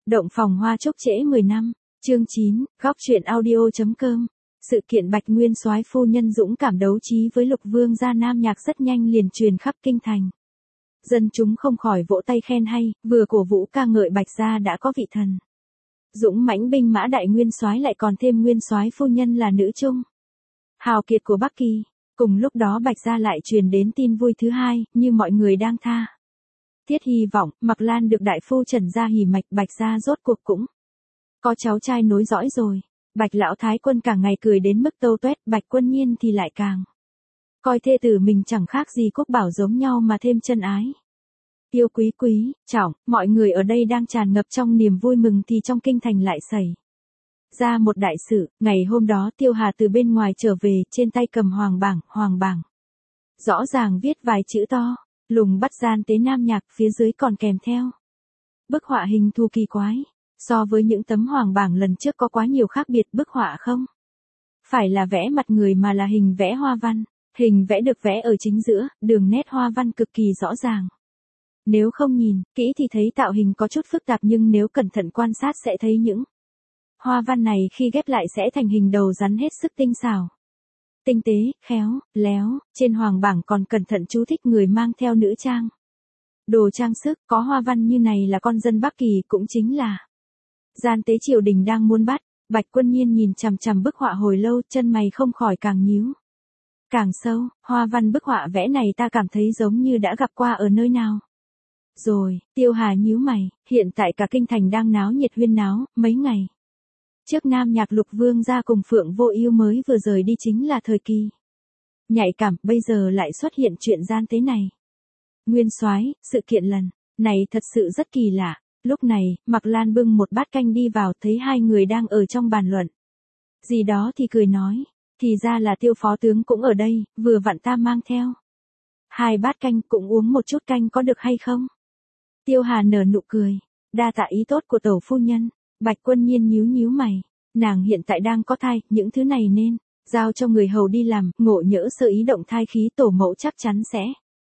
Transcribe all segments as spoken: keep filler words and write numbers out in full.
Động phòng hoa chốc trễ mười năm, chương chín, góc truyện audio.com. Sự kiện Bạch Nguyên Soái phu nhân dũng cảm đấu trí với Lục Vương gia Nam Nhạc rất nhanh liền truyền khắp kinh thành. Dân chúng không khỏi vỗ tay khen hay, vừa cổ vũ ca ngợi Bạch gia đã có vị thần dũng mãnh binh mã đại nguyên soái, lại còn thêm nguyên soái phu nhân là nữ trung hào kiệt của Bắc Kỳ. Cùng lúc đó Bạch gia lại truyền đến tin vui thứ hai, như mọi người đang tha thiết hy vọng, Mặc Lan được đại phu Trần gia hỉ mạch, Bạch gia rốt cuộc cũng có cháu trai nối dõi rồi. Bạch lão thái quân càng ngày cười đến mức tâu toét, Bạch Quân Nhiên thì lại càng coi thê tử mình chẳng khác gì Quốc Bảo giống nhau mà thêm chân ái. Tiêu quý quý, trọng, mọi người ở đây đang tràn ngập trong niềm vui mừng thì trong kinh thành lại xảy ra một đại sự. Ngày hôm đó Tiêu Hà từ bên ngoài trở về, trên tay cầm hoàng bảng, hoàng bảng rõ ràng viết vài chữ to, lùng bắt gian tế Nam Nhạc, phía dưới còn kèm theo bức họa hình thù kỳ quái. So với những tấm hoàng bảng lần trước có quá nhiều khác biệt. Bức họa không phải là vẽ mặt người mà là hình vẽ hoa văn. Hình vẽ được vẽ ở chính giữa, đường nét hoa văn cực kỳ rõ ràng. Nếu không nhìn kỹ thì thấy tạo hình có chút phức tạp, nhưng nếu cẩn thận quan sát sẽ thấy những hoa văn này khi ghép lại sẽ thành hình đầu rắn hết sức tinh xảo, tinh tế, khéo, léo. Trên hoàng bảng còn cẩn thận chú thích người mang theo nữ trang, đồ trang sức có hoa văn như này là con dân Bắc Kỳ, cũng chính là gian tế triều đình đang muốn bắt. Bạch Quân Nhiên nhìn chằm chằm bức họa hồi lâu, chân mày không khỏi càng nhíu càng sâu. Hoa văn bức họa vẽ này ta cảm thấy giống như đã gặp qua ở nơi nào rồi. Tiêu Hà nhíu mày, hiện tại cả kinh thành đang náo nhiệt huyên náo. Mấy ngày trước Nam Nhạc Lục Vương gia cùng Phượng Vô Ưu mới vừa rời đi, chính là thời kỳ nhạy cảm, bây giờ lại xuất hiện chuyện gian tế này. Nguyên soái, sự kiện lần này thật sự rất kỳ lạ. Lúc này, Mặc Lan bưng một bát canh đi vào, thấy hai người đang ở trong bàn luận gì đó thì cười nói, thì ra là Tiêu phó tướng cũng ở đây, vừa vặn ta mang theo hai bát canh, cũng uống một chút canh có được hay không? Tiêu Hà nở nụ cười, đa tạ ý tốt của tẩu phu nhân. Bạch Quân Nhiên nhíu nhíu mày, nàng hiện tại đang có thai, những thứ này nên giao cho người hầu đi làm, ngộ nhỡ sơ ý động thai khí, tổ mẫu chắc chắn sẽ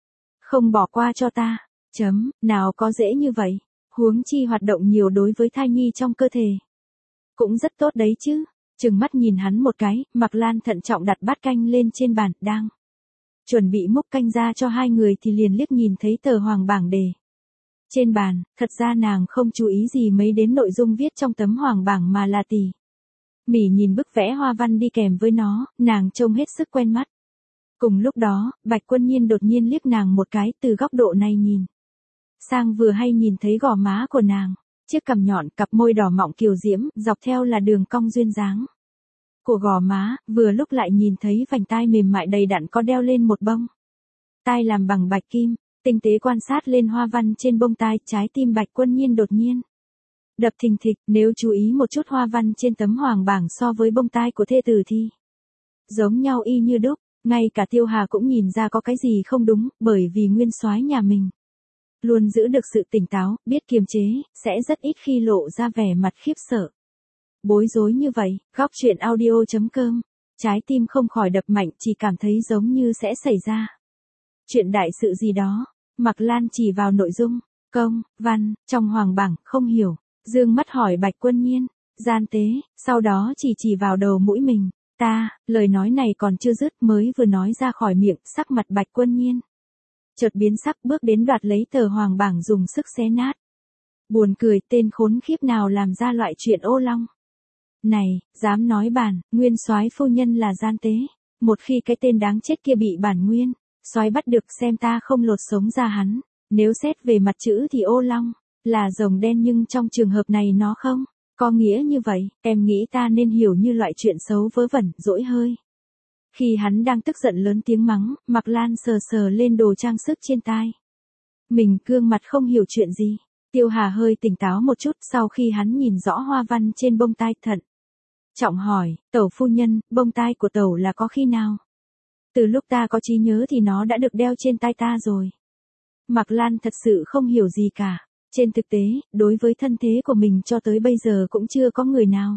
không bỏ qua cho ta. Chấm, nào có dễ như vậy. Huống chi hoạt động nhiều đối với thai nhi trong cơ thể cũng rất tốt đấy chứ. Trừng mắt nhìn hắn một cái, Mặc Lan thận trọng đặt bát canh lên trên bàn, đang chuẩn bị múc canh ra cho hai người thì liền liếc nhìn thấy tờ hoàng bảng đề trên bàn. Thật ra nàng không chú ý gì mấy đến nội dung viết trong tấm hoàng bảng, mà là tỉ mỉ nhìn bức vẽ hoa văn đi kèm với nó, nàng trông hết sức quen mắt. Cùng lúc đó, Bạch Quân Nhiên đột nhiên liếc nàng một cái, từ góc độ này nhìn sang vừa hay nhìn thấy gò má của nàng, chiếc cằm nhọn, cặp môi đỏ mọng kiều diễm, dọc theo là đường cong duyên dáng của gò má, vừa lúc lại nhìn thấy vành tai mềm mại đầy đặn có đeo lên một bông tai làm bằng bạch kim. Tinh tế quan sát lên hoa văn trên bông tai, trái tim Bạch Quân Nhiên đột nhiên đập thình thịch. Nếu chú ý một chút hoa văn trên tấm hoàng bảng so với bông tai của thê tử thì giống nhau y như đúc. Ngay cả Tiêu Hà cũng nhìn ra có cái gì không đúng, bởi vì nguyên soái nhà mình luôn giữ được sự tỉnh táo, biết kiềm chế, sẽ rất ít khi lộ ra vẻ mặt khiếp sợ, bối rối như vậy. Góc truyện audio.com. Trái tim không khỏi đập mạnh, chỉ cảm thấy giống như sẽ xảy ra chuyện đại sự gì đó. Mặc Lan chỉ vào nội dung công văn trong hoàng bảng, không hiểu, dương mắt hỏi Bạch Quân Nhiên, gian tế, sau đó chỉ chỉ vào đầu mũi mình. Ta, lời nói này còn chưa dứt, mới vừa nói ra khỏi miệng, sắc mặt Bạch Quân Nhiên chợt biến sắc, bước đến đoạt lấy tờ hoàng bảng dùng sức xé nát. Buồn cười, tên khốn khiếp nào làm ra loại chuyện ô long này, dám nói bản nguyên soái phu nhân là gian tế. Một khi cái tên đáng chết kia bị bản nguyên soái bắt được, xem ta không lột sống ra hắn. Nếu xét về mặt chữ thì ô long là rồng đen, nhưng trong trường hợp này nó không có nghĩa như vậy. Em nghĩ ta nên hiểu như loại chuyện xấu vớ vẩn, dỗi hơi. Khi hắn đang tức giận lớn tiếng mắng, Mặc Lan sờ sờ lên đồ trang sức trên tai mình, gương mặt không hiểu chuyện gì. Tiêu Hà hơi tỉnh táo một chút, sau khi hắn nhìn rõ hoa văn trên bông tai, thận trọng hỏi, tẩu phu nhân, bông tai của tẩu là có khi nào? Từ lúc ta có trí nhớ thì nó đã được đeo trên tai ta rồi. Mặc Lan thật sự không hiểu gì cả. Trên thực tế, đối với thân thế của mình cho tới bây giờ cũng chưa có người nào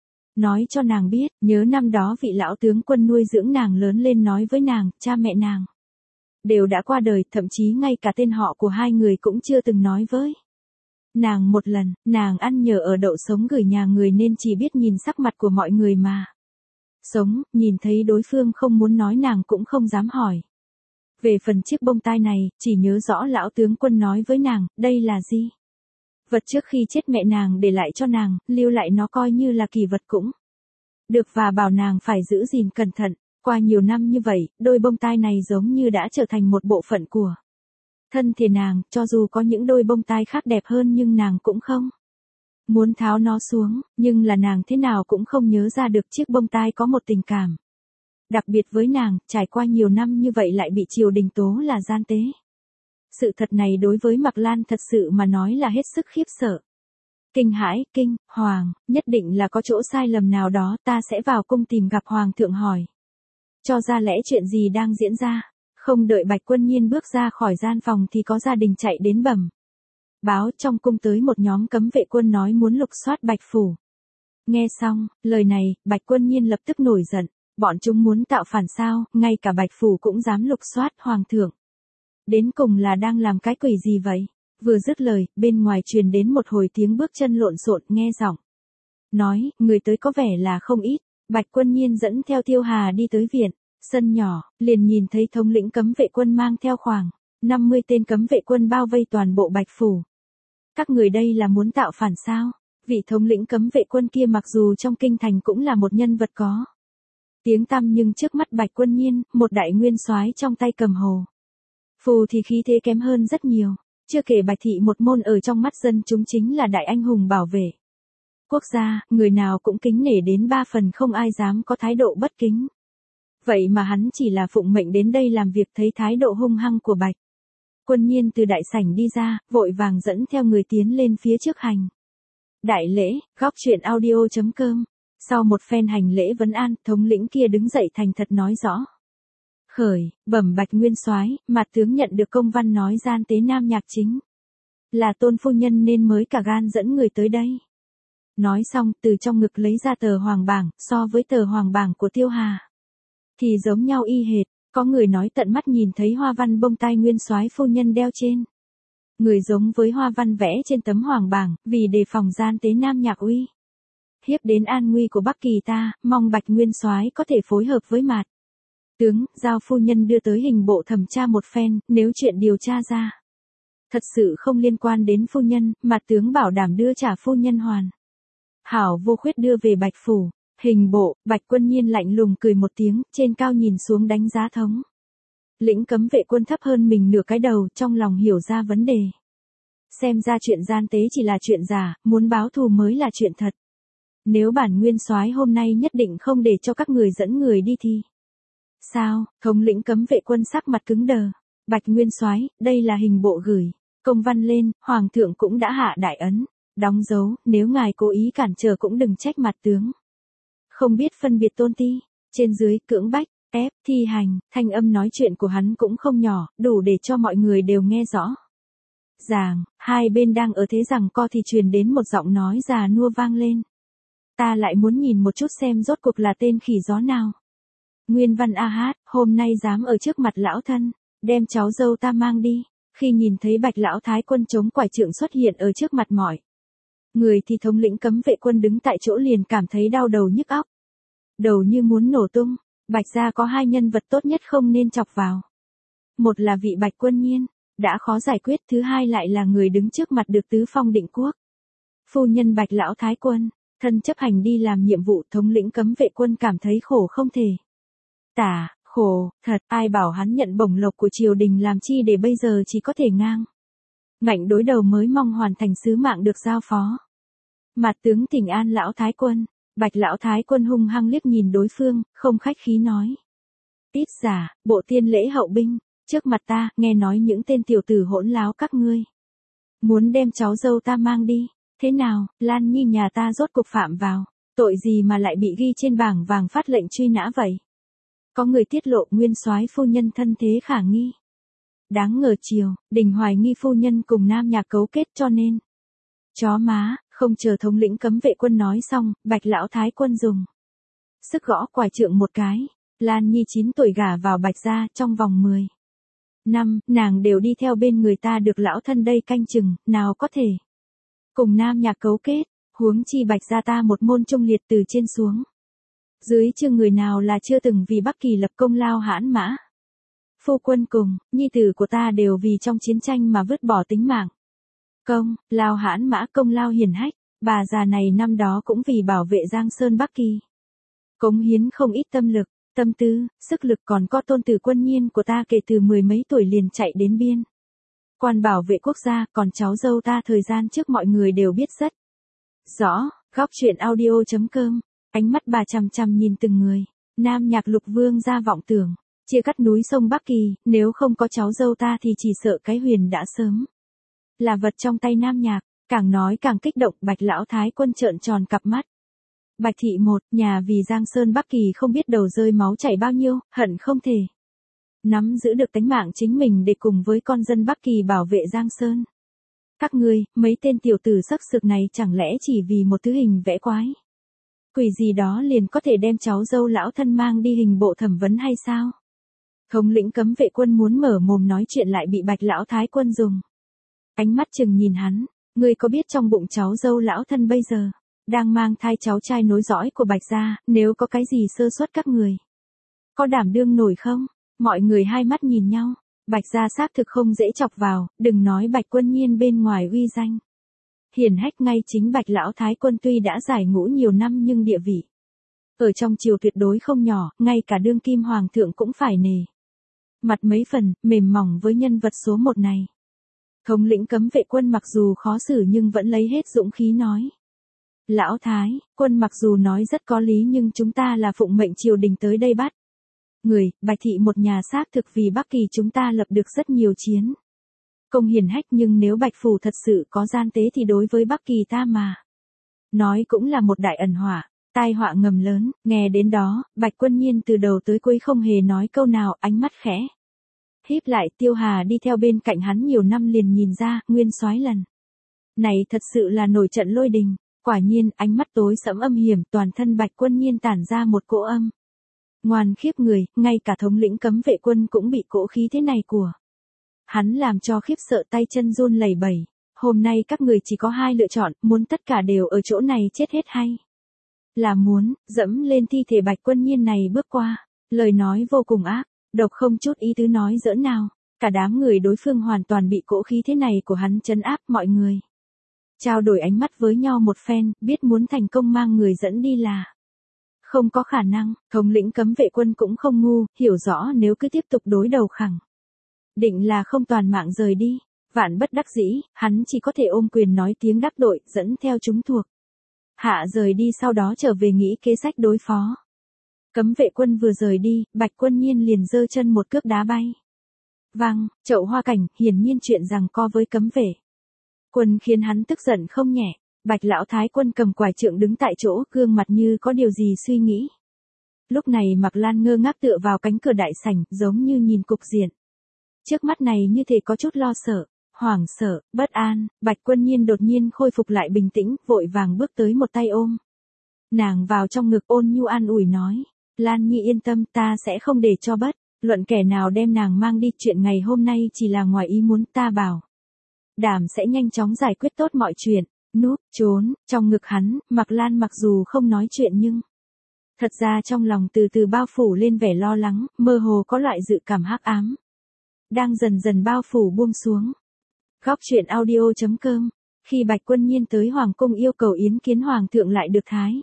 nói cho nàng biết. Nhớ năm đó vị lão tướng quân nuôi dưỡng nàng lớn lên nói với nàng, cha mẹ nàng đều đã qua đời, thậm chí ngay cả tên họ của hai người cũng chưa từng nói với Nàng một lần, nàng ăn nhờ ở đậu sống gửi nhà người nên chỉ biết nhìn sắc mặt của mọi người mà. Sống, nhìn thấy đối phương không muốn nói nàng cũng không dám hỏi. Về phần chiếc bông tai này, chỉ nhớ rõ lão tướng quân nói với nàng, đây là gì? Vật trước khi chết mẹ nàng để lại cho nàng, lưu lại nó coi như là kỳ vật cũng được và bảo nàng phải giữ gìn cẩn thận. Qua nhiều năm như vậy, đôi bông tai này giống như đã trở thành một bộ phận của thân thể nàng, cho dù có những đôi bông tai khác đẹp hơn nhưng nàng cũng không muốn tháo nó xuống, nhưng là nàng thế nào cũng không nhớ ra được chiếc bông tai có một tình cảm đặc biệt với nàng, trải qua nhiều năm như vậy lại bị triều đình tố là gian tế. Sự thật này đối với Mạc Lan thật sự mà nói là hết sức khiếp sợ. Kinh hãi, kinh, hoàng, nhất định là có chỗ sai lầm nào đó, ta sẽ vào cung tìm gặp hoàng thượng hỏi. Cho ra lẽ chuyện gì đang diễn ra. Không đợi Bạch Quân Nhiên bước ra khỏi gian phòng thì có gia đình chạy đến bẩm báo trong cung tới một nhóm cấm vệ quân nói muốn lục soát Bạch Phủ. Nghe xong, lời này, Bạch Quân Nhiên lập tức nổi giận. Bọn chúng muốn tạo phản sao, ngay cả Bạch Phủ cũng dám lục soát hoàng thượng. Đến cùng là đang làm cái quỷ gì vậy? Vừa dứt lời, bên ngoài truyền đến một hồi tiếng bước chân lộn xộn, nghe giọng nói, người tới có vẻ là không ít. Bạch Quân Nhiên dẫn theo Tiêu Hà đi tới viện, sân nhỏ, liền nhìn thấy thống lĩnh cấm vệ quân mang theo khoảng năm mươi tên cấm vệ quân bao vây toàn bộ Bạch Phủ. Các người đây là muốn tạo phản sao? Vị thống lĩnh cấm vệ quân kia mặc dù trong kinh thành cũng là một nhân vật có tiếng tăm nhưng trước mắt Bạch Quân Nhiên, một đại nguyên soái trong tay cầm hồ phù thì khí thế kém hơn rất nhiều. Chưa kể Bạch thị một môn ở trong mắt dân chúng chính là đại anh hùng bảo vệ quốc gia, người nào cũng kính nể đến ba phần, không ai dám có thái độ bất kính. Vậy mà hắn chỉ là phụng mệnh đến đây làm việc, thấy thái độ hung hăng của Bạch Quân Nhiên từ đại sảnh đi ra, vội vàng dẫn theo người tiến lên phía trước hành đại lễ. Góc truyện audio chấm com. Sau một phen hành lễ vấn an, thống lĩnh kia đứng dậy thành thật nói rõ. Khởi, bẩm Bạch nguyên soái, mặt tướng nhận được công văn nói gian tế Nam Nhạc chính là Tôn phu nhân nên mới cả gan dẫn người tới đây. Nói xong, từ trong ngực lấy ra tờ hoàng bảng, so với tờ hoàng bảng của Tiêu Hà thì giống nhau y hệt. Có người nói tận mắt nhìn thấy hoa văn bông tai nguyên soái phu nhân đeo trên người giống với hoa văn vẽ trên tấm hoàng bảng, vì đề phòng gian tế Nam Nhạc uy hiếp đến an nguy của Bắc Kỳ ta, mong Bạch nguyên soái có thể phối hợp với Mạt tướng, giao phu nhân đưa tới hình bộ thẩm tra một phen, nếu chuyện điều tra ra thật sự không liên quan đến phu nhân, Mạt tướng bảo đảm đưa trả phu nhân hoàn hảo vô khuyết đưa về Bạch Phủ. Hình bộ. Bạch Quân Nhiên lạnh lùng cười một tiếng, trên cao nhìn xuống đánh giá thống lĩnh cấm vệ quân thấp hơn mình nửa cái đầu, trong lòng hiểu ra vấn đề. Xem ra chuyện gian tế chỉ là chuyện giả, muốn báo thù mới là chuyện thật. Nếu bản nguyên soái hôm nay nhất định không để cho các người dẫn người đi thì sao? Thống lĩnh cấm vệ quân sắc mặt cứng đờ. Bạch nguyên soái, đây là hình bộ gửi công văn lên, hoàng thượng cũng đã hạ đại ấn, đóng dấu, nếu ngài cố ý cản trở cũng đừng trách mặt tướng không biết phân biệt tôn ti, trên dưới, cưỡng bách, ép, thi hành. Thanh âm nói chuyện của hắn cũng không nhỏ, đủ để cho mọi người đều nghe rõ ràng. Hai bên đang ở thế giằng co thì truyền đến một giọng nói già nua vang lên. Ta lại muốn nhìn một chút xem rốt cuộc là tên khỉ gió nào. Nguyên văn a hát, hôm nay dám ở trước mặt lão thân, đem cháu dâu ta mang đi. Khi nhìn thấy Bạch lão thái quân chống quải trượng xuất hiện ở trước mặt mọi người thì thống lĩnh cấm vệ quân đứng tại chỗ liền cảm thấy đau đầu nhức óc. Đầu như muốn nổ tung. Bạch gia có hai nhân vật tốt nhất không nên chọc vào. Một là vị Bạch Quân Nhiên, đã khó giải quyết, thứ hai lại là người đứng trước mặt được tứ phong định quốc. Phu nhân Bạch lão thái quân, thân chấp hành đi làm nhiệm vụ, thống lĩnh cấm vệ quân cảm thấy khổ không thể tả, khổ, thật, ai bảo hắn nhận bổng lộc của triều đình làm chi để bây giờ chỉ có thể ngang ngạnh đối đầu mới mong hoàn thành sứ mạng được giao phó. Mặt tướng thỉnh an lão thái quân. Bạch lão thái quân hung hăng liếc nhìn đối phương, không khách khí nói. Ít giả, bộ tiên lễ hậu binh, trước mặt ta, nghe nói những tên tiểu tử hỗn láo các ngươi muốn đem cháu dâu ta mang đi. Thế nào, Lan Nhi nhà ta rốt cục phạm vào tội gì mà lại bị ghi trên bảng vàng phát lệnh truy nã vậy? Có người tiết lộ nguyên soái phu nhân thân thế khả nghi. Đáng ngờ chiều, Đình hoài nghi phu nhân cùng Nam Nhạc cấu kết cho nên. Chó má, không chờ thống lĩnh cấm vệ quân nói xong, Bạch lão thái quân dùng sức gõ quải trượng một cái. Lan Nhi chín tuổi gả vào Bạch gia, trong vòng mười năm, nàng đều đi theo bên người ta được lão thân đây canh chừng, nào có thể cùng Nam Nhạc cấu kết, huống chi Bạch gia ta một môn trung liệt từ trên xuống. Dưới chương người nào là chưa từng vì Bắc Kỳ lập công lao hãn mã. Phu quân cùng, nhi tử của ta đều vì trong chiến tranh mà vứt bỏ tính mạng. Công, lao hãn mã công lao hiển hách, bà già này năm đó cũng vì bảo vệ Giang Sơn Bắc Kỳ. Cống hiến không ít tâm lực, tâm tư, sức lực, còn có tôn tử Quân Nhiên của ta kể từ mười mấy tuổi liền chạy đến biên quan bảo vệ quốc gia, còn cháu dâu ta thời gian trước mọi người đều biết rất rõ. Góc truyện audio chấm com, ánh mắt bà chằm chằm nhìn từng người. Nam Nhạc Lục Vương gia vọng tưởng chia cắt núi sông Bắc Kỳ, nếu không có cháu dâu ta thì chỉ sợ cái huyền đã sớm là vật trong tay Nam Nhạc. Càng nói càng kích động, Bạch lão thái quân trợn tròn cặp mắt. Bạch thị một, nhà vì Giang Sơn Bắc Kỳ không biết đầu rơi máu chảy bao nhiêu, hận không thể nắm giữ được tánh mạng chính mình để cùng với con dân Bắc Kỳ bảo vệ Giang Sơn. Các ngươi, mấy tên tiểu tử sắc sược này chẳng lẽ chỉ vì một thứ hình vẽ quái quỷ gì đó liền có thể đem cháu dâu lão thân mang đi hình bộ thẩm vấn hay sao? Thống lĩnh cấm vệ quân muốn mở mồm nói chuyện lại bị Bạch lão thái quân dùng ánh mắt chừng nhìn hắn. Ngươi có biết trong bụng cháu dâu lão thân bây giờ đang mang thai cháu trai nối dõi của Bạch gia, nếu có cái gì sơ suất các người có đảm đương nổi không? Mọi người hai mắt nhìn nhau. Bạch gia xác thực không dễ chọc vào, đừng nói Bạch Quân Nhiên bên ngoài uy danh hiển hách, ngay chính Bạch lão thái quân tuy đã giải ngũ nhiều năm nhưng địa vị ở trong triều tuyệt đối không nhỏ, ngay cả đương kim hoàng thượng cũng phải nề mặt mấy phần, mềm mỏng với nhân vật số một này. Thống lĩnh cấm vệ quân mặc dù khó xử nhưng vẫn lấy hết dũng khí nói. Lão thái, quân mặc dù nói rất có lý nhưng chúng ta là phụng mệnh triều đình tới đây bắt người. Bạch thị một nhà xác thực vì Bắc Kỳ chúng ta lập được rất nhiều chiến công hiển hách, nhưng nếu Bạch phủ thật sự có gian tế thì đối với Bắc Kỳ ta mà nói cũng là một đại ẩn họa, tai họa ngầm lớn. Nghe đến đó, Bạch Quân Nhiên từ đầu tới cuối không hề nói câu nào, ánh mắt khẽ híp lại. Tiêu Hà đi theo bên cạnh hắn nhiều năm liền nhìn ra, nguyên soái lần này thật sự là nổi trận lôi đình. Quả nhiên, ánh mắt tối sẫm âm hiểm, toàn thân Bạch Quân Nhiên tản ra một cỗ âm ngoan khiếp người, ngay cả thống lĩnh cấm vệ quân cũng bị cỗ khí thế này của hắn làm cho khiếp sợ, tay chân run lẩy bẩy. Hôm nay các người chỉ có hai lựa chọn, muốn tất cả đều ở chỗ này chết hết hay là muốn dẫm lên thi thể Bạch Quân Nhiên này bước qua. Lời nói vô cùng ác độc, không chút ý tứ nói giỡn nào. Cả đám người đối phương hoàn toàn bị cỗ khí thế này của hắn trấn áp. Mọi người trao đổi ánh mắt với nhau một phen, biết muốn thành công mang người dẫn đi là không có khả năng. Thống lĩnh cấm vệ quân cũng không ngu, hiểu rõ nếu cứ tiếp tục đối đầu khẳng định là không toàn mạng rời đi. Vạn bất đắc dĩ, hắn chỉ có thể ôm quyền nói tiếng đắc tội, dẫn theo chúng thuộc hạ rời đi, sau đó trở về nghĩ kế sách đối phó. Cấm vệ quân vừa rời đi, Bạch Quân Nhiên liền giơ chân một cước đá bay văng chậu hoa cảnh. Hiển nhiên chuyện giằng co với cấm vệ quân khiến hắn tức giận không nhẹ. Bạch lão thái quân cầm quải trượng đứng tại chỗ, gương mặt như có điều gì suy nghĩ. Lúc này Mạc Lan ngơ ngác tựa vào cánh cửa đại sảnh, giống như nhìn cục diện trước mắt này như thể có chút lo sợ, hoảng sợ, bất an. Bạch Quân Nhiên đột nhiên khôi phục lại bình tĩnh, vội vàng bước tới một tay ôm nàng vào trong ngực, ôn nhu an ủi nói. Lan Nhi yên tâm, ta sẽ không để cho bất luận kẻ nào đem nàng mang đi. Chuyện ngày hôm nay chỉ là ngoài ý muốn, ta bảo đảm sẽ nhanh chóng giải quyết tốt mọi chuyện. Núp trốn trong ngực hắn, Mạc Lan mặc dù không nói chuyện nhưng thật ra trong lòng từ từ bao phủ lên vẻ lo lắng, mơ hồ có loại dự cảm hắc ám đang dần dần bao phủ buông xuống. Góc truyện audio chấm com. Khi Bạch Quân Nhiên tới hoàng cung yêu cầu yến kiến hoàng thượng lại được thái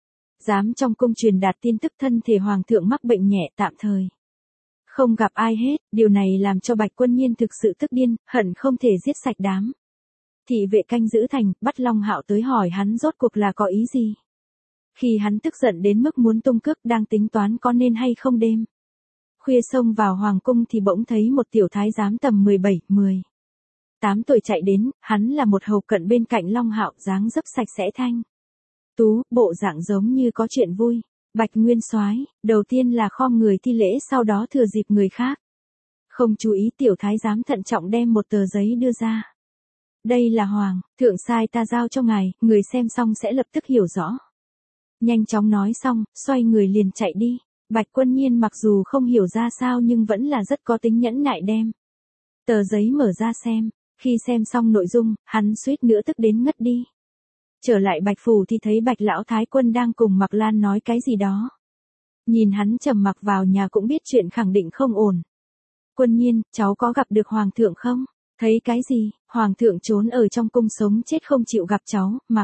giám trong cung truyền đạt tin tức thân thể hoàng thượng mắc bệnh nhẹ, tạm thời không gặp ai hết. Điều này làm cho Bạch Quân Nhiên thực sự tức điên, hận không thể giết sạch đám thị vệ canh giữ thành. Bắt Long Hạo tới hỏi hắn rốt cuộc là có ý gì. Khi hắn tức giận đến mức muốn tung cước, đang tính toán có nên hay không đêm khuya xông vào hoàng cung thì bỗng thấy một tiểu thái giám tầm mười bảy, mười tám tuổi chạy đến. Hắn là một hầu cận bên cạnh Long Hạo, dáng dấp sạch sẽ thanh tú, bộ dạng giống như có chuyện vui. Bạch nguyên soái, đầu tiên là khom người thi lễ, sau đó thừa dịp người khác không chú ý, tiểu thái giám thận trọng đem một tờ giấy đưa ra. Đây là hoàng thượng sai ta giao cho ngài, người xem xong sẽ lập tức hiểu rõ. Nhanh chóng nói xong, xoay người liền chạy đi. Bạch Quân Nhiên mặc dù không hiểu ra sao nhưng vẫn là rất có tính nhẫn nại đem tờ giấy mở ra xem. Khi xem xong nội dung, hắn suýt nữa tức đến ngất đi. Trở lại Bạch Phủ thì thấy Bạch Lão Thái Quân đang cùng Mạc Lan nói cái gì đó. Nhìn hắn trầm mặc vào nhà cũng biết chuyện khẳng định không ổn. Quân Nhiên, cháu có gặp được Hoàng thượng không? Thấy cái gì, Hoàng thượng trốn ở trong cung sống chết không chịu gặp cháu, Mạc.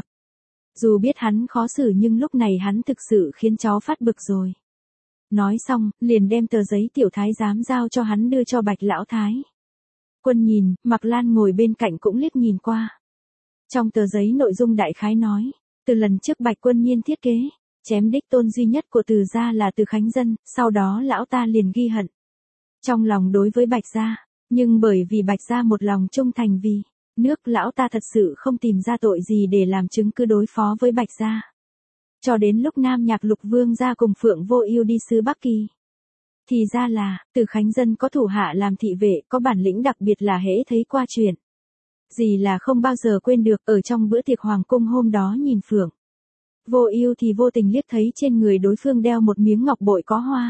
Dù biết hắn khó xử nhưng lúc này hắn thực sự khiến cháu phát bực rồi. Nói xong, liền đem tờ giấy tiểu thái giám giao cho hắn đưa cho Bạch Lão Thái Quân nhìn, Mạc Lan ngồi bên cạnh cũng liếc nhìn qua. Trong tờ giấy nội dung đại khái nói, từ lần trước Bạch Quân Nhiên thiết kế, chém đích tôn duy nhất của Từ gia là Từ Khánh Dân, sau đó lão ta liền ghi hận trong lòng đối với Bạch gia, nhưng bởi vì Bạch gia một lòng trung thành vì nước, lão ta thật sự không tìm ra tội gì để làm chứng cứ đối phó với Bạch gia. Cho đến lúc Nam Nhạc Lục Vương gia cùng Phượng Vô Ưu đi sứ Bắc Kỳ, thì ra là, Từ Khánh Dân có thủ hạ làm thị vệ, có bản lĩnh đặc biệt là hễ thấy qua chuyện gì là không bao giờ quên được. Ở trong bữa tiệc hoàng cung hôm đó nhìn Phượng Vô Ưu thì vô tình liếc thấy trên người đối phương đeo một miếng ngọc bội có hoa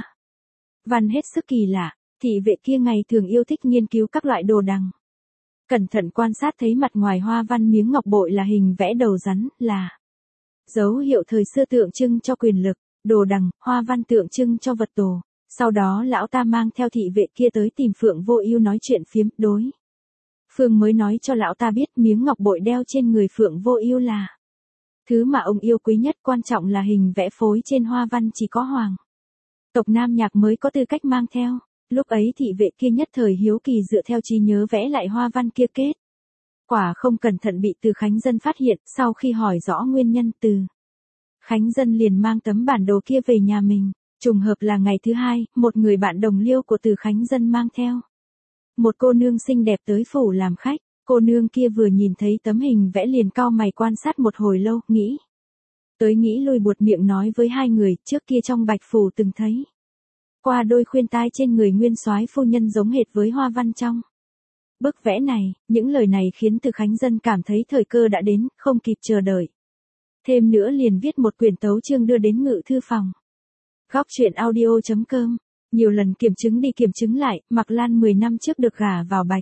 văn hết sức kỳ lạ. Thị vệ kia ngày thường yêu thích nghiên cứu các loại đồ đằng. Cẩn thận quan sát thấy mặt ngoài hoa văn miếng ngọc bội là hình vẽ đầu rắn, là dấu hiệu thời xưa tượng trưng cho quyền lực, đồ đằng, hoa văn tượng trưng cho vật tổ. Sau đó lão ta mang theo thị vệ kia tới tìm Phượng Vô Ưu nói chuyện phiếm, đối phương mới nói cho lão ta biết miếng ngọc bội đeo trên người Phượng Vô Ưu là thứ mà ông yêu quý nhất, quan trọng là hình vẽ phối trên hoa văn chỉ có hoàng tộc Nam Nhạc mới có tư cách mang theo. Lúc ấy thị vệ kia nhất thời hiếu kỳ dựa theo trí nhớ vẽ lại hoa văn kia kết. Quả không cẩn thận bị Từ Khánh Dân phát hiện, sau khi hỏi rõ nguyên nhân Từ Khánh Dân liền mang tấm bản đồ kia về nhà mình. Trùng hợp là ngày thứ hai, một người bạn đồng liêu của Từ Khánh Dân mang theo một cô nương xinh đẹp tới phủ làm khách. Cô nương kia vừa nhìn thấy tấm hình vẽ liền cau mày quan sát một hồi lâu, nghĩ tới nghĩ lui buột miệng nói với hai người, trước kia trong Bạch Phủ từng thấy qua đôi khuyên tai trên người nguyên soái phu nhân giống hệt với hoa văn trong bức vẽ này. Những lời này khiến Từ Khánh Dân cảm thấy thời cơ đã đến, không kịp chờ đợi. Thêm nữa liền viết một quyển tấu chương đưa đến ngự thư phòng. Góc truyện audio chấm com. Nhiều lần kiểm chứng đi kiểm chứng lại, Mạc Lan mười năm trước được gả vào Bạch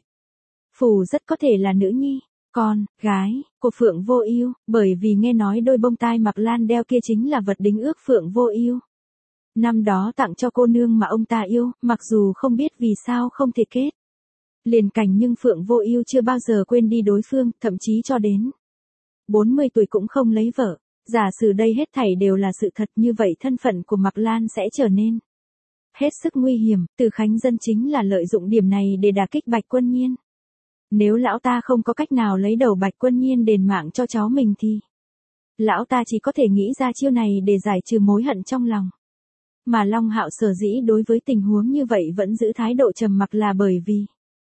Phủ rất có thể là nữ nhi, con gái của Phượng Vô Ưu, bởi vì nghe nói đôi bông tai Mạc Lan đeo kia chính là vật đính ước Phượng Vô Ưu năm đó tặng cho cô nương mà ông ta yêu, mặc dù không biết vì sao không thể kết liền cảnh nhưng Phượng Vô Ưu chưa bao giờ quên đi đối phương, thậm chí cho đến bốn mươi tuổi cũng không lấy vợ. Giả sử đây hết thảy đều là sự thật, như vậy thân phận của Mạc Lan sẽ trở nên hết sức nguy hiểm. Từ Khánh Dân chính là lợi dụng điểm này để đả kích Bạch Quân Nhiên. Nếu lão ta không có cách nào lấy đầu Bạch Quân Nhiên đền mạng cho cháu mình thì lão ta chỉ có thể nghĩ ra chiêu này để giải trừ mối hận trong lòng. Mà Long Hạo sở dĩ đối với tình huống như vậy vẫn giữ thái độ trầm mặc là bởi vì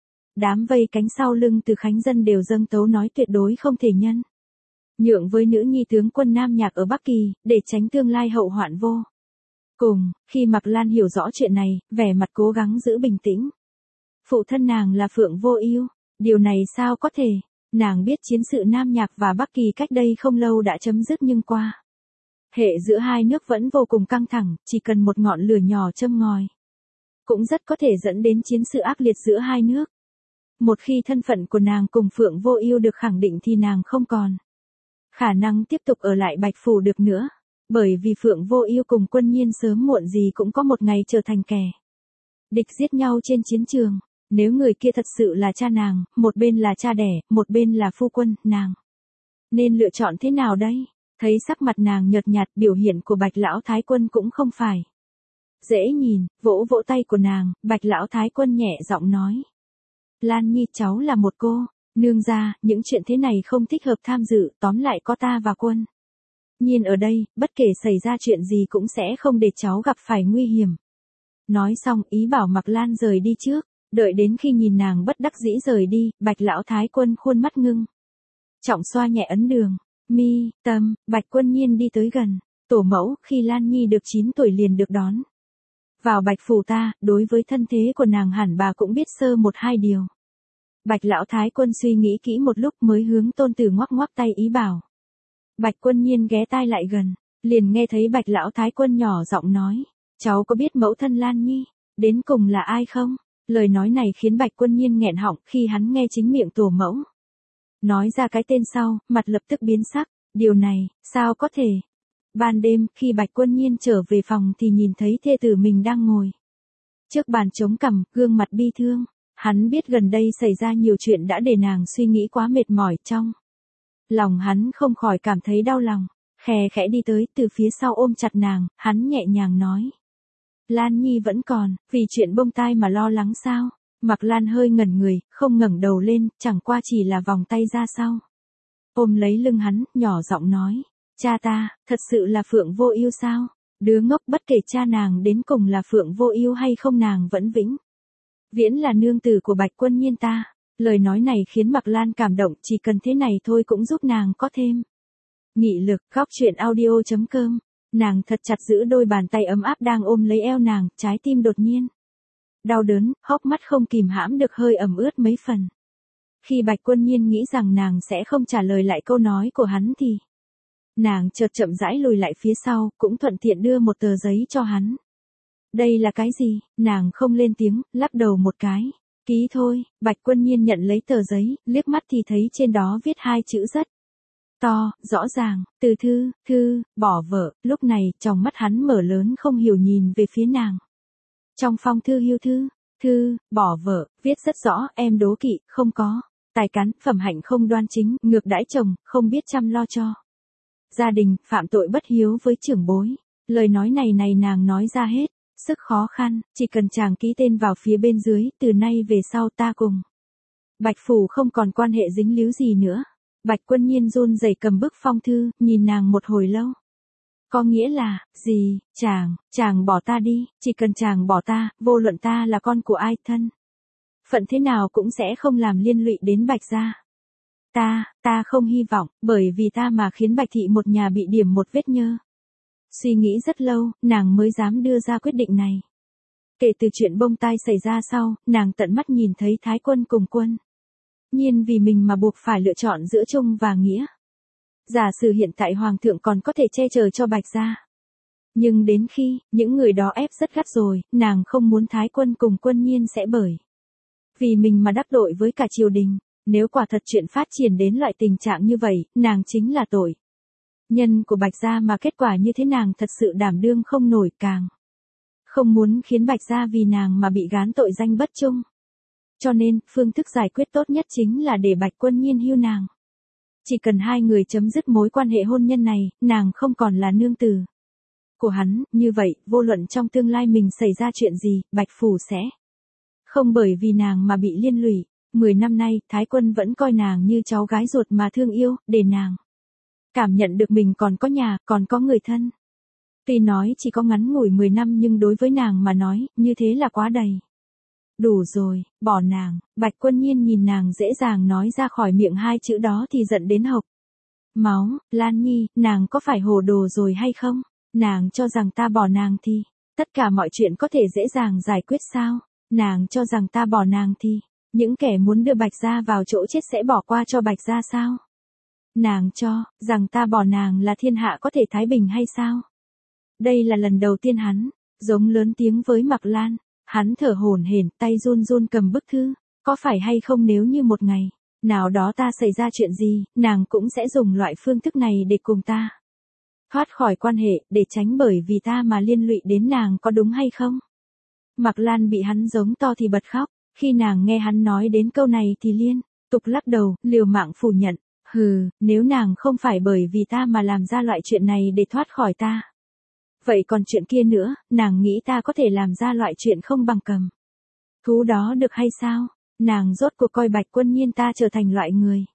đám vây cánh sau lưng Từ Khánh Dân đều dâng tấu nói tuyệt đối không thể nhân nhượng với nữ nhi tướng quân Nam Nhạc ở Bắc Kỳ, để tránh tương lai hậu hoạn vô cùng. Khi Mạc Lan hiểu rõ chuyện này, vẻ mặt cố gắng giữ bình tĩnh. Phụ thân nàng là Phượng Vô Ưu, điều này sao có thể? Nàng biết chiến sự Nam Nhạc và Bắc Kỳ cách đây không lâu đã chấm dứt nhưng qua hệ giữa hai nước vẫn vô cùng căng thẳng, chỉ cần một ngọn lửa nhỏ châm ngòi cũng rất có thể dẫn đến chiến sự ác liệt giữa hai nước. Một khi thân phận của nàng cùng Phượng Vô Ưu được khẳng định thì nàng không còn khả năng tiếp tục ở lại Bạch Phủ được nữa, bởi vì Phượng Vô Ưu cùng Quân Nhiên sớm muộn gì cũng có một ngày trở thành kẻ địch giết nhau trên chiến trường. Nếu người kia thật sự là cha nàng, một bên là cha đẻ, một bên là phu quân, nàng nên lựa chọn thế nào đây? Thấy sắc mặt nàng nhợt nhạt, biểu hiện của Bạch Lão Thái Quân cũng không phải dễ nhìn, vỗ vỗ tay của nàng, Bạch Lão Thái Quân nhẹ giọng nói: Lan Nhi, cháu là một cô nương gia, những chuyện thế này không thích hợp tham dự, tóm lại có ta và Quân Nhiên ở đây, bất kể xảy ra chuyện gì cũng sẽ không để cháu gặp phải nguy hiểm. Nói xong, ý bảo Mạc Lan rời đi trước, đợi đến khi nhìn nàng bất đắc dĩ rời đi, Bạch Lão Thái Quân khuôn mắt ngưng trọng xoa nhẹ ấn đường mi tâm. Bạch Quân Nhiên đi tới gần tổ mẫu. Khi Lan Nhi được chín tuổi liền được đón vào Bạch Phủ ta, đối với thân thế của nàng hẳn bà cũng biết sơ một hai điều. Bạch Lão Thái Quân suy nghĩ kỹ một lúc mới hướng tôn tử ngoắc ngoắc tay ý bảo Bạch Quân Nhiên ghé tai lại gần, liền nghe thấy Bạch Lão Thái Quân nhỏ giọng nói: Cháu có biết mẫu thân Lan Nhi đến cùng là ai không? Lời nói này khiến Bạch Quân Nhiên nghẹn họng khi hắn nghe chính miệng tổ mẫu. Nói ra cái tên sau, mặt lập tức biến sắc, điều này, sao có thể? Ban đêm, khi Bạch Quân Nhiên trở về phòng thì nhìn thấy thê tử mình đang ngồi trước bàn chống cằm, gương mặt bi thương. Hắn biết gần đây xảy ra nhiều chuyện đã để nàng suy nghĩ quá mệt mỏi, trong lòng hắn không khỏi cảm thấy đau lòng, khè khẽ đi tới từ phía sau ôm chặt nàng, hắn nhẹ nhàng nói. Lan Nhi vẫn còn, vì chuyện bông tai mà lo lắng sao? Mạc Lan hơi ngẩn người, không ngẩng đầu lên, chẳng qua chỉ là vòng tay ra sau. Ôm lấy lưng hắn, nhỏ giọng nói. Cha ta, thật sự là Phượng Vô Ưu sao? Đứa ngốc, bất kể cha nàng đến cùng là Phượng Vô Ưu hay không, nàng vẫn vĩnh viễn là nương tử của Bạch Quân Nhiên ta. Lời nói này khiến Mạc Lan cảm động, chỉ cần thế này thôi cũng giúp nàng có thêm nghị lực. Góc truyện audio chấm com. Nàng thật chặt giữ đôi bàn tay ấm áp đang ôm lấy eo nàng, trái tim đột nhiên đau đớn, hốc mắt không kìm hãm được hơi ẩm ướt mấy phần. Khi Bạch Quân Nhiên nghĩ rằng nàng sẽ không trả lời lại câu nói của hắn thì nàng chợt chậm rãi lùi lại phía sau, cũng thuận tiện đưa một tờ giấy cho hắn. Đây là cái gì? Nàng không lên tiếng, lắc đầu một cái. Ký thôi. Bạch Quân Nhiên nhận lấy tờ giấy, liếc mắt thì thấy trên đó viết hai chữ rất to, rõ ràng, từ thư, thư, bỏ vợ. Lúc này, tròng mắt hắn mở lớn không hiểu nhìn về phía nàng. Trong phong thư hiu thư, thư, bỏ vợ, viết rất rõ, em đố kỵ, không có tài cán, phẩm hạnh không đoan chính, ngược đãi chồng, không biết chăm lo cho gia đình, phạm tội bất hiếu với trưởng bối. Lời nói này này nàng nói ra hết sức khó khăn, chỉ cần chàng ký tên vào phía bên dưới, từ nay về sau ta cùng Bạch Phủ không còn quan hệ dính líu gì nữa. Bạch Quân Nhiên run rẩy cầm bức phong thư, nhìn nàng một hồi lâu. Có nghĩa là, gì, chàng, chàng bỏ ta đi, chỉ cần chàng bỏ ta, vô luận ta là con của ai, thân phận thế nào cũng sẽ không làm liên lụy đến Bạch gia. Ta, ta không hy vọng, bởi vì ta mà khiến Bạch thị một nhà bị điểm một vết nhơ. Suy nghĩ rất lâu, nàng mới dám đưa ra quyết định này. Kể từ chuyện bông tai xảy ra sau, nàng tận mắt nhìn thấy Thái Quân cùng Quân Nhiên vì mình mà buộc phải lựa chọn giữa Trung và Nghĩa. Giả sử hiện tại Hoàng thượng còn có thể che chở cho Bạch gia. Nhưng đến khi, những người đó ép rất gắt rồi, nàng không muốn Thái Quân cùng Quân Nhiên sẽ bởi vì mình mà đắc tội với cả triều đình. Nếu quả thật chuyện phát triển đến loại tình trạng như vậy, nàng chính là tội nhân của Bạch gia, mà kết quả như thế nàng thật sự đảm đương không nổi, càng không muốn khiến Bạch gia vì nàng mà bị gán tội danh bất trung. Cho nên, phương thức giải quyết tốt nhất chính là để Bạch Quân Nhiên hưu nàng. Chỉ cần hai người chấm dứt mối quan hệ hôn nhân này, nàng không còn là nương tử của hắn, như vậy, vô luận trong tương lai mình xảy ra chuyện gì, Bạch Phủ sẽ không bởi vì nàng mà bị liên lụy. Mười năm nay, Thái Quân vẫn coi nàng như cháu gái ruột mà thương yêu, để nàng cảm nhận được mình còn có nhà, còn có người thân. Tuy nói chỉ có ngắn ngủi mười năm nhưng đối với nàng mà nói, như thế là quá đầy. Đủ rồi, bỏ nàng. Bạch Quân Nhiên nhìn nàng dễ dàng nói ra khỏi miệng hai chữ đó thì giận đến hộc máu. Lan Nhi, nàng có phải hồ đồ rồi hay không? Nàng cho rằng ta bỏ nàng thì tất cả mọi chuyện có thể dễ dàng giải quyết sao? Nàng cho rằng ta bỏ nàng thì những kẻ muốn đưa Bạch gia vào chỗ chết sẽ bỏ qua cho Bạch gia sao? Nàng cho rằng ta bỏ nàng là thiên hạ có thể thái bình hay sao? Đây là lần đầu tiên hắn giống lớn tiếng với Mạc Lan. Hắn thở hổn hển, tay run run cầm bức thư. Có phải hay không nếu như một ngày nào đó ta xảy ra chuyện gì, nàng cũng sẽ dùng loại phương thức này để cùng ta thoát khỏi quan hệ, để tránh bởi vì ta mà liên lụy đến nàng, có đúng hay không? Mạc Lan bị hắn giống to thì bật khóc. Khi nàng nghe hắn nói đến câu này thì liên tục lắc đầu, liều mạng phủ nhận. Hừ, nếu nàng không phải bởi vì ta mà làm ra loại chuyện này để thoát khỏi ta. Vậy còn chuyện kia nữa, nàng nghĩ ta có thể làm ra loại chuyện không bằng cầm thú đó được hay sao? Nàng rốt cuộc coi Bạch Quân Nhiên ta trở thành loại người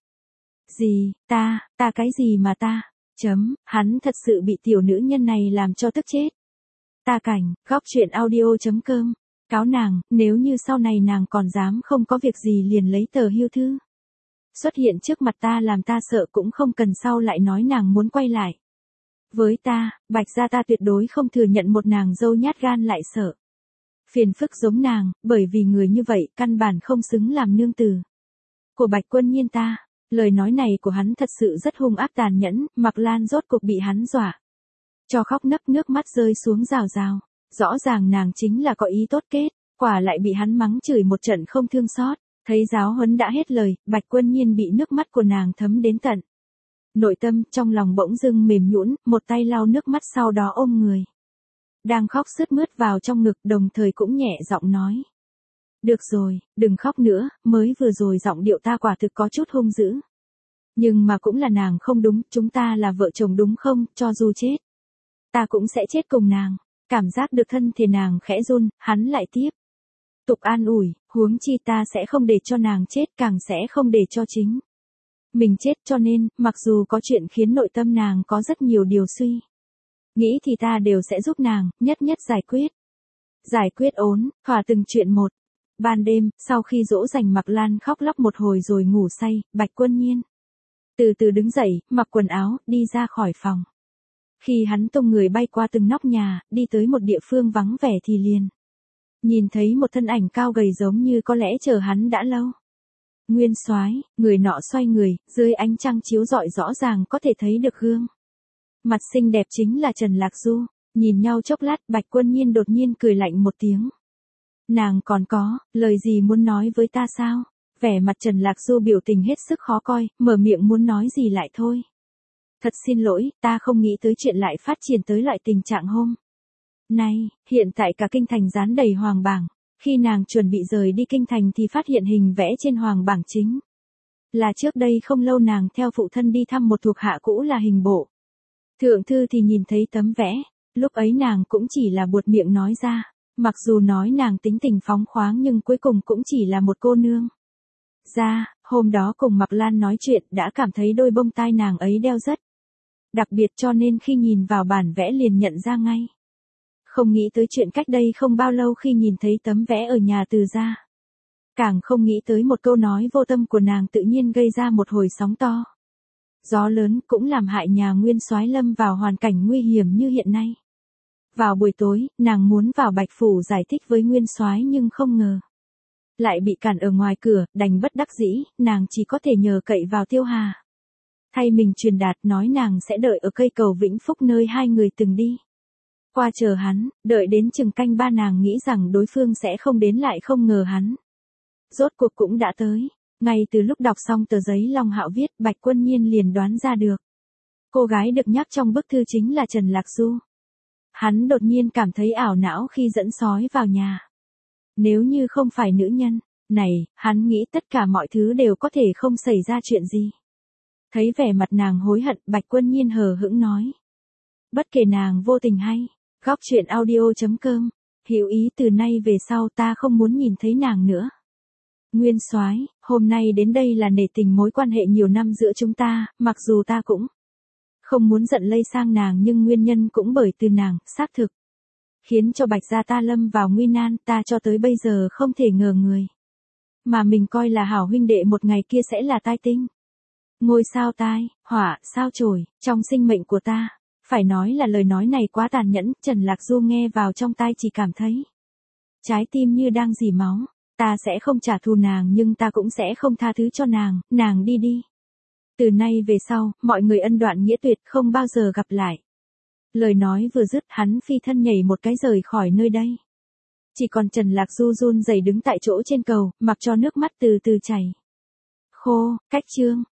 gì? Ta, ta cái gì mà ta? Chấm, hắn thật sự bị tiểu nữ nhân này làm cho tức chết. Ta cảnh, góc truyện audio chấm com. Cáo nàng, nếu như sau này nàng còn dám không có việc gì liền lấy tờ hưu thư xuất hiện trước mặt ta làm ta sợ, cũng không cần sau lại nói nàng muốn quay lại với ta. Bạch gia ta tuyệt đối không thừa nhận một nàng dâu nhát gan lại sợ phiền phức giống nàng, bởi vì người như vậy căn bản không xứng làm nương tử của Bạch Quân Nhiên ta. Lời nói này của hắn thật sự rất hung ác tàn nhẫn. Mạc Lan rốt cuộc bị hắn dọa cho khóc nấc, nước mắt rơi xuống rào rào. Rõ ràng nàng chính là có ý tốt kết Quả lại bị hắn mắng chửi một trận không thương xót, thấy giáo huấn đã hết lời, Bạch Quân Nhiên bị nước mắt của nàng thấm đến tận nội tâm, trong lòng bỗng dưng mềm nhũn, một tay lau nước mắt sau đó ôm người đang khóc sướt mướt vào trong ngực, đồng thời cũng nhẹ giọng nói. Được rồi, đừng khóc nữa, mới vừa rồi giọng điệu ta quả thực có chút hung dữ. Nhưng mà cũng là nàng không đúng, chúng ta là vợ chồng đúng không, cho dù chết, ta cũng sẽ chết cùng nàng. Cảm giác được thân thể nàng khẽ run, hắn lại tiếp tục an ủi, huống chi ta sẽ không để cho nàng chết, càng sẽ không để cho chính mình chết, cho nên, mặc dù có chuyện khiến nội tâm nàng có rất nhiều điều suy nghĩ thì ta đều sẽ giúp nàng, nhất nhất giải quyết. Giải quyết ổn, thỏa từng chuyện một. Ban đêm, sau khi dỗ dành Mạc Lan khóc lóc một hồi rồi ngủ say, Bạch Quân Nhiên từ từ đứng dậy, mặc quần áo, đi ra khỏi phòng. Khi hắn tung người bay qua từng nóc nhà, đi tới một địa phương vắng vẻ thì liền nhìn thấy một thân ảnh cao gầy giống như có lẽ chờ hắn đã lâu. Nguyên Soái, người nọ xoay người, dưới ánh trăng chiếu rọi rõ ràng có thể thấy được gương mặt xinh đẹp chính là Trần Lạc Du. Nhìn nhau chốc lát, Bạch Quân Nhiên đột nhiên cười lạnh một tiếng. Nàng còn có lời gì muốn nói với ta sao? Vẻ mặt Trần Lạc Du biểu tình hết sức khó coi, mở miệng muốn nói gì lại thôi. Thật xin lỗi, ta không nghĩ tới chuyện lại phát triển tới loại tình trạng hôm nay. Hiện tại cả kinh thành dán đầy hoàng bảng. Khi nàng chuẩn bị rời đi kinh thành thì phát hiện hình vẽ trên hoàng bảng chính là trước đây không lâu nàng theo phụ thân đi thăm một thuộc hạ cũ là hình bộ thượng thư thì nhìn thấy tấm vẽ. Lúc ấy nàng cũng chỉ là buột miệng nói ra. Mặc dù nói nàng tính tình phóng khoáng nhưng cuối cùng cũng chỉ là một cô nương. Ra, hôm đó cùng Mạc Lan nói chuyện đã cảm thấy đôi bông tai nàng ấy đeo rất đặc biệt, cho nên khi nhìn vào bản vẽ liền nhận ra ngay. Không nghĩ tới chuyện cách đây không bao lâu khi nhìn thấy tấm vẽ ở nhà Từ gia. Càng không nghĩ tới một câu nói vô tâm của nàng tự nhiên gây ra một hồi sóng to. Gió lớn cũng làm hại nhà Nguyên Soái lâm vào hoàn cảnh nguy hiểm như hiện nay. Vào buổi tối, nàng muốn vào Bạch Phủ giải thích với Nguyên Soái nhưng không ngờ lại bị cản ở ngoài cửa, đành bất đắc dĩ, nàng chỉ có thể nhờ cậy vào Tiêu Hà. Thay mình truyền đạt nói nàng sẽ đợi ở cây cầu Vĩnh Phúc nơi hai người từng đi qua chờ hắn, đợi đến chừng canh ba nàng nghĩ rằng đối phương sẽ không đến lại không ngờ hắn rốt cuộc cũng đã tới. Ngay từ lúc đọc xong tờ giấy Long Hạo viết, Bạch Quân Nhiên liền đoán ra được. Cô gái được nhắc trong bức thư chính là Trần Lạc Du. Hắn đột nhiên cảm thấy ảo não khi dẫn sói vào nhà. Nếu như không phải nữ nhân này, hắn nghĩ tất cả mọi thứ đều có thể không xảy ra chuyện gì. Thấy vẻ mặt nàng hối hận, Bạch Quân Nhiên hờ hững nói. Bất kể nàng vô tình hay, góc truyện audio chấm com, hiểu ý từ nay về sau ta không muốn nhìn thấy nàng nữa. Nguyên Soái, hôm nay đến đây là nể tình mối quan hệ nhiều năm giữa chúng ta, mặc dù ta cũng không muốn giận lây sang nàng nhưng nguyên nhân cũng bởi từ nàng, xác thực khiến cho Bạch gia ta lâm vào nguy nan, ta cho tới bây giờ không thể ngờ người mà mình coi là hảo huynh đệ một ngày kia sẽ là tai tinh. Ngôi sao tai, hỏa, sao chổi, trong sinh mệnh của ta. Phải nói là lời nói này quá tàn nhẫn, Trần Lạc Du nghe vào trong tai chỉ cảm thấy trái tim như đang rỉ máu. Ta sẽ không trả thù nàng nhưng ta cũng sẽ không tha thứ cho nàng, nàng đi đi. Từ nay về sau, mọi người ân đoạn nghĩa tuyệt, không bao giờ gặp lại. Lời nói vừa dứt, hắn phi thân nhảy một cái rời khỏi nơi đây. Chỉ còn Trần Lạc Du run rẩy đứng tại chỗ trên cầu, mặc cho nước mắt từ từ chảy khô. Cách chương